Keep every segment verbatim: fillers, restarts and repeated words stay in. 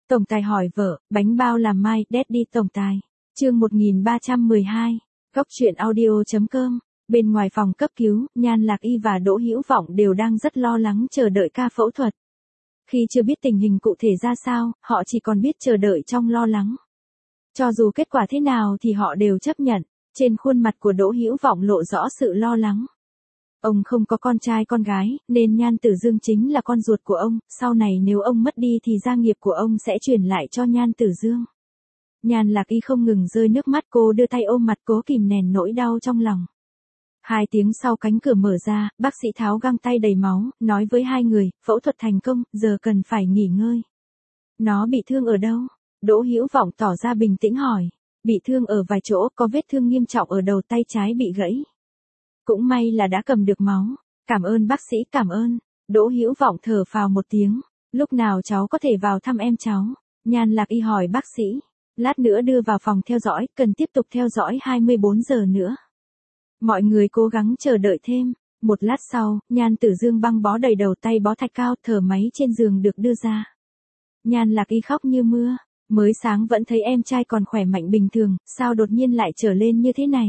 Tổng tài hỏi vợ, bánh bao làm mai, Daddy tổng tài. Chương một nghìn ba trăm mười hai. Góc truyện audio chấm com. Bên ngoài phòng cấp cứu, Nhan Lạc Y và Đỗ Hữu Vọng đều đang rất lo lắng chờ đợi ca phẫu thuật. Khi chưa biết tình hình cụ thể ra sao, họ chỉ còn biết chờ đợi trong lo lắng. Cho dù kết quả thế nào thì họ đều chấp nhận. Trên khuôn mặt của Đỗ Hữu Vọng lộ rõ sự lo lắng. Ông không có con trai con gái, nên Nhan Tử Dương chính là con ruột của ông, sau này nếu ông mất đi thì gia nghiệp của ông sẽ chuyển lại cho Nhan Tử Dương. Nhan Lạc Y không ngừng rơi nước mắt, cô đưa tay ôm mặt cố kìm nén nỗi đau trong lòng. Hai tiếng sau cánh cửa mở ra, bác sĩ tháo găng tay đầy máu, nói với hai người, phẫu thuật thành công, giờ cần phải nghỉ ngơi. Nó bị thương ở đâu? Đỗ Hữu Vọng tỏ ra bình tĩnh hỏi. Bị thương ở vài chỗ, có vết thương nghiêm trọng ở đầu tay trái bị gãy. Cũng may là đã cầm được máu. Cảm ơn bác sĩ, cảm ơn. Đỗ Hữu Vọng thở phào một tiếng. Lúc nào cháu có thể vào thăm em cháu? Nhan Lạc Y hỏi bác sĩ. Lát nữa đưa vào phòng theo dõi, cần tiếp tục theo dõi hai mươi bốn giờ nữa. Mọi người cố gắng chờ đợi thêm. Một lát sau, Nhan Tử Dương băng bó đầy đầu tay bó thạch cao, thở máy trên giường được đưa ra. Nhan Lạc Y khóc như mưa. Mới sáng vẫn thấy em trai còn khỏe mạnh bình thường, sao đột nhiên lại trở lên như thế này?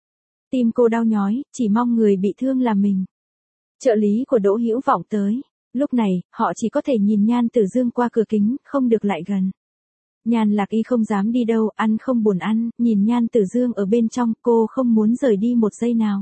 Tim cô đau nhói, chỉ mong người bị thương là mình. Trợ lý của Đỗ Hữu Vọng tới. Lúc này, họ chỉ có thể nhìn Nhan Tử Dương qua cửa kính, không được lại gần. Nhan Lạc Y không dám đi đâu, ăn không buồn ăn, nhìn Nhan Tử Dương ở bên trong, cô không muốn rời đi một giây nào.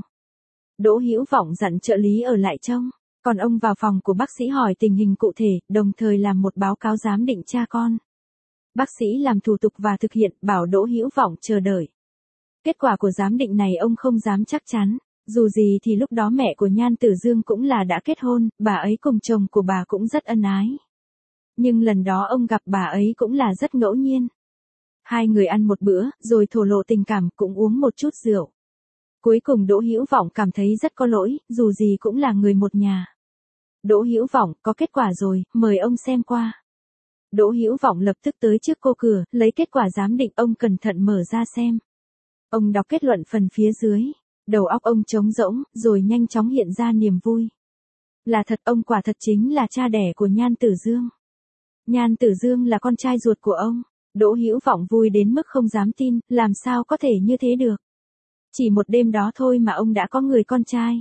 Đỗ Hữu Vọng dặn trợ lý ở lại trông, còn ông vào phòng của bác sĩ hỏi tình hình cụ thể, đồng thời làm một báo cáo giám định cha con. Bác sĩ làm thủ tục và thực hiện, bảo Đỗ Hữu Vọng chờ đợi. Kết quả của giám định này ông không dám chắc chắn, dù gì thì lúc đó mẹ của Nhan Tử Dương cũng là đã kết hôn, bà ấy cùng chồng của bà cũng rất ân ái. Nhưng lần đó ông gặp bà ấy cũng là rất ngẫu nhiên. Hai người ăn một bữa, rồi thổ lộ tình cảm, cũng uống một chút rượu. Cuối cùng Đỗ Hữu Vọng cảm thấy rất có lỗi, dù gì cũng là người một nhà. Đỗ Hữu Vọng, có kết quả rồi, mời ông xem qua. Đỗ Hữu Vọng lập tức tới trước cô cửa, lấy kết quả giám định, ông cẩn thận mở ra xem. Ông đọc kết luận phần phía dưới, đầu óc ông trống rỗng, rồi nhanh chóng hiện ra niềm vui. Là thật, ông quả thật chính là cha đẻ của Nhan Tử Dương. Nhan Tử Dương là con trai ruột của ông. Đỗ Hữu Vọng vui đến mức không dám tin, làm sao có thể như thế được. Chỉ một đêm đó thôi mà ông đã có người con trai.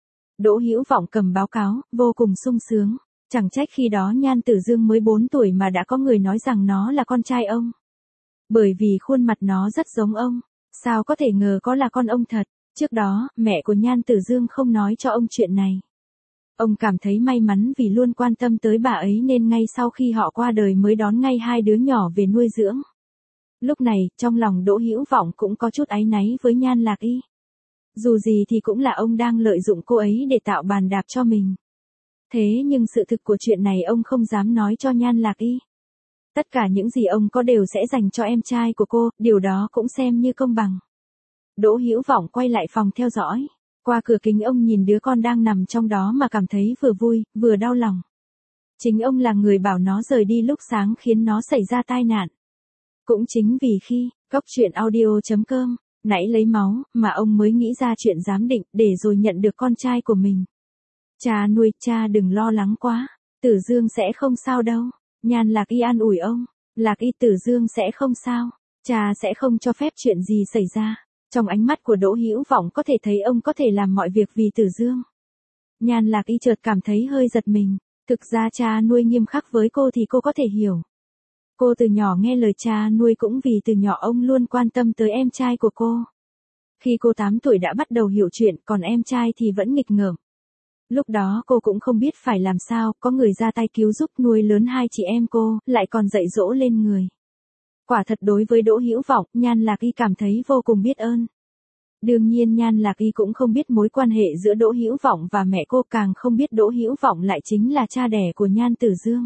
Đỗ Hữu Vọng cầm báo cáo, vô cùng sung sướng. Chẳng trách khi đó Nhan Tử Dương mới bốn tuổi mà đã có người nói rằng nó là con trai ông. Bởi vì khuôn mặt nó rất giống ông. Sao có thể ngờ có là con ông thật. Trước đó, mẹ của Nhan Tử Dương không nói cho ông chuyện này. Ông cảm thấy may mắn vì luôn quan tâm tới bà ấy nên ngay sau khi họ qua đời mới đón ngay hai đứa nhỏ về nuôi dưỡng. Lúc này, trong lòng Đỗ Hữu Vọng cũng có chút áy náy với Nhan Lạc Y. Dù gì thì cũng là ông đang lợi dụng cô ấy để tạo bàn đạp cho mình. Thế nhưng sự thực của chuyện này ông không dám nói cho Nhan Lạc Y. Tất cả những gì ông có đều sẽ dành cho em trai của cô, điều đó cũng xem như công bằng. Đỗ Hữu Vọng quay lại phòng theo dõi. Qua cửa kính ông nhìn đứa con đang nằm trong đó mà cảm thấy vừa vui, vừa đau lòng. Chính ông là người bảo nó rời đi lúc sáng khiến nó xảy ra tai nạn. Cũng chính vì khi, góc truyện audio chấm com, nãy lấy máu, mà ông mới nghĩ ra chuyện giám định, để rồi nhận được con trai của mình. Cha nuôi, cha đừng lo lắng quá, Tử Dương sẽ không sao đâu. Nhan Lạc Y an ủi ông, Lạc Y, Tử Dương sẽ không sao, cha sẽ không cho phép chuyện gì xảy ra. Trong ánh mắt của Đỗ Hữu Vọng có thể thấy ông có thể làm mọi việc vì Tử Dương. Nhan Lạc Y chợt cảm thấy hơi giật mình, thực ra cha nuôi nghiêm khắc với cô thì cô có thể hiểu. Cô từ nhỏ nghe lời cha nuôi cũng vì từ nhỏ ông luôn quan tâm tới em trai của cô. Khi cô tám tuổi đã bắt đầu hiểu chuyện, còn em trai thì vẫn nghịch ngợm. Lúc đó cô cũng không biết phải làm sao, có người ra tay cứu giúp nuôi lớn hai chị em cô, lại còn dạy dỗ lên người. Quả thật đối với Đỗ Hữu Vọng, Nhan Lạc Y cảm thấy vô cùng biết ơn. Đương nhiên Nhan Lạc Y cũng không biết mối quan hệ giữa Đỗ Hữu Vọng và mẹ cô, càng không biết Đỗ Hữu Vọng lại chính là cha đẻ của Nhan Tử Dương.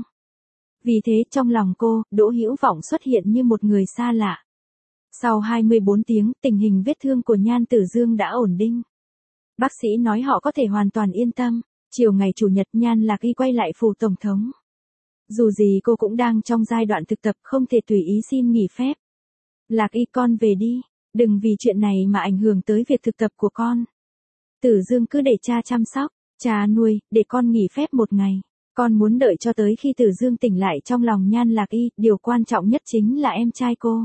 Vì thế trong lòng cô, Đỗ Hữu Vọng xuất hiện như một người xa lạ. Sau hai mươi bốn tiếng, tình hình vết thương của Nhan Tử Dương đã ổn định. Bác sĩ nói họ có thể hoàn toàn yên tâm. Chiều ngày Chủ nhật, Nhan Lạc Y quay lại phủ tổng thống. Dù gì cô cũng đang trong giai đoạn thực tập, không thể tùy ý xin nghỉ phép. Lạc Y, con về đi, đừng vì chuyện này mà ảnh hưởng tới việc thực tập của con. Tử Dương cứ để cha chăm sóc, cha nuôi, để con nghỉ phép một ngày. Con muốn đợi cho tới khi Tử Dương tỉnh lại trong lòng Nhan Lạc Y, điều quan trọng nhất chính là em trai cô.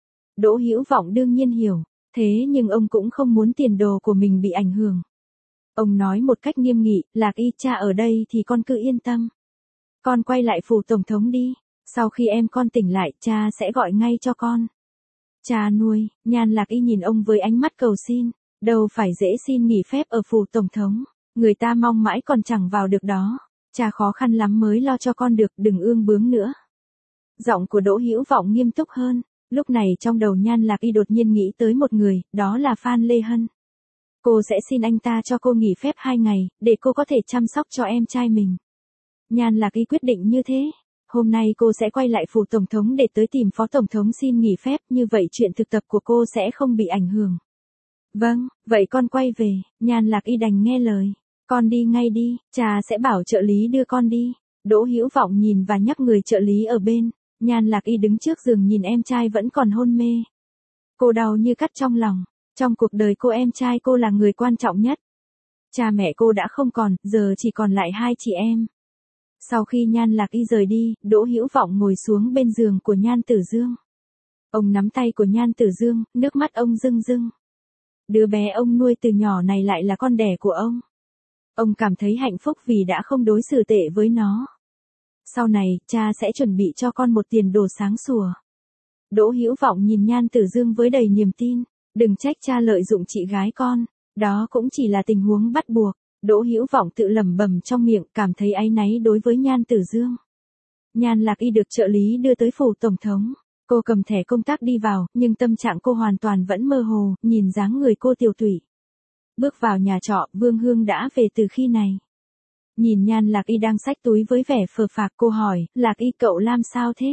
Đỗ Hữu Vọng đương nhiên hiểu, thế nhưng ông cũng không muốn tiền đồ của mình bị ảnh hưởng. Ông nói một cách nghiêm nghị, Lạc Y, cha ở đây thì con cứ yên tâm. Con quay lại phủ tổng thống đi, sau khi em con tỉnh lại, cha sẽ gọi ngay cho con. Cha nuôi, Nhan Lạc Y nhìn ông với ánh mắt cầu xin, đâu phải dễ xin nghỉ phép ở phủ tổng thống, người ta mong mãi còn chẳng vào được đó. Cha khó khăn lắm mới lo cho con được, đừng ương bướng nữa. Giọng của Đỗ Hữu Vọng nghiêm túc hơn, lúc này trong đầu Nhan Lạc Y đột nhiên nghĩ tới một người, đó là Phan Lê Hân. Cô sẽ xin anh ta cho cô nghỉ phép hai ngày, để cô có thể chăm sóc cho em trai mình. Nhan Lạc Y quyết định như thế. Hôm nay cô sẽ quay lại phủ tổng thống để tới tìm phó tổng thống xin nghỉ phép, như vậy chuyện thực tập của cô sẽ không bị ảnh hưởng. Vâng, vậy con quay về, Nhan Lạc Y đành nghe lời. Con đi ngay đi, cha sẽ bảo trợ lý đưa con đi. Đỗ Hữu Vọng nhìn và nhắc người trợ lý ở bên. Nhan Lạc Y đứng trước giường nhìn em trai vẫn còn hôn mê. Cô đau như cắt trong lòng. Trong cuộc đời cô, em trai cô là người quan trọng nhất. Cha mẹ cô đã không còn, giờ chỉ còn lại hai chị em. Sau khi Nhan Lạc Y rời đi, Đỗ Hữu Vọng ngồi xuống bên giường của Nhan Tử Dương. Ông nắm tay của Nhan Tử Dương, nước mắt ông rưng rưng. Đứa bé ông nuôi từ nhỏ này lại là con đẻ của ông. Ông cảm thấy hạnh phúc vì đã không đối xử tệ với nó. Sau này, cha sẽ chuẩn bị cho con một tiền đồ sáng sủa. Đỗ Hữu Vọng nhìn Nhan Tử Dương với đầy niềm tin. Đừng trách cha lợi dụng chị gái con, đó cũng chỉ là tình huống bắt buộc. Đỗ Hữu Vọng tự lẩm bẩm trong miệng, cảm thấy áy náy đối với Nhan Tử Dương. Nhan Lạc Y được trợ lý đưa tới phủ tổng thống. Cô cầm thẻ công tác đi vào, nhưng tâm trạng cô hoàn toàn vẫn mơ hồ, nhìn dáng người cô tiều tụy. Bước vào nhà trọ, Vương Hương đã về từ khi này. Nhìn Nhan Lạc Y đang xách túi với vẻ phờ phạc, cô hỏi, Lạc Y cậu làm sao thế?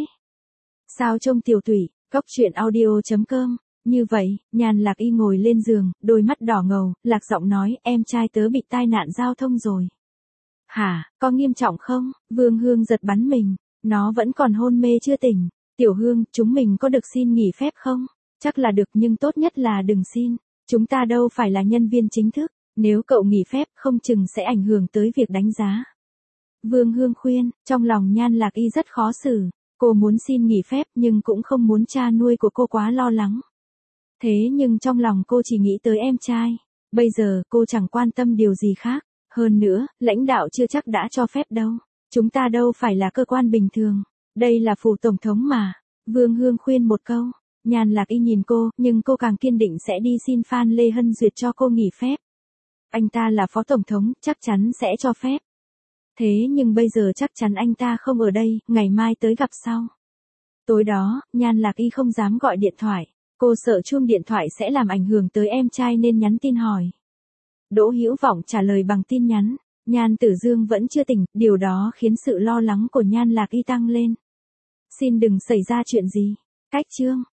Sao trông tiều tụy? Cốc truyện audio chấm com. Như vậy, Nhan Lạc Y ngồi lên giường, đôi mắt đỏ ngầu, lạc giọng nói, em trai tớ bị tai nạn giao thông rồi. Hả, có nghiêm trọng không? Vương Hương giật bắn mình, nó vẫn còn hôn mê chưa tỉnh. Tiểu Hương, chúng mình có được xin nghỉ phép không? Chắc là được nhưng tốt nhất là đừng xin. Chúng ta đâu phải là nhân viên chính thức, nếu cậu nghỉ phép không chừng sẽ ảnh hưởng tới việc đánh giá. Vương Hương khuyên, trong lòng Nhan Lạc Y rất khó xử. Cô muốn xin nghỉ phép nhưng cũng không muốn cha nuôi của cô quá lo lắng. Thế nhưng trong lòng cô chỉ nghĩ tới em trai. Bây giờ cô chẳng quan tâm điều gì khác. Hơn nữa, lãnh đạo chưa chắc đã cho phép đâu. Chúng ta đâu phải là cơ quan bình thường. Đây là phủ tổng thống mà. Vương Hương khuyên một câu. Nhan Lạc Y nhìn cô, nhưng cô càng kiên định sẽ đi xin Phan Lê Hân duyệt cho cô nghỉ phép. Anh ta là phó tổng thống, chắc chắn sẽ cho phép. Thế nhưng bây giờ chắc chắn anh ta không ở đây, ngày mai tới gặp sau. Tối đó, Nhan Lạc Y không dám gọi điện thoại. Cô sợ chuông điện thoại sẽ làm ảnh hưởng tới em trai nên nhắn tin hỏi. Đỗ Hữu Vọng trả lời bằng tin nhắn. Nhan Tử Dương vẫn chưa tỉnh, điều đó khiến sự lo lắng của Nhan Lạc Y tăng lên. Xin đừng xảy ra chuyện gì. Cách chương.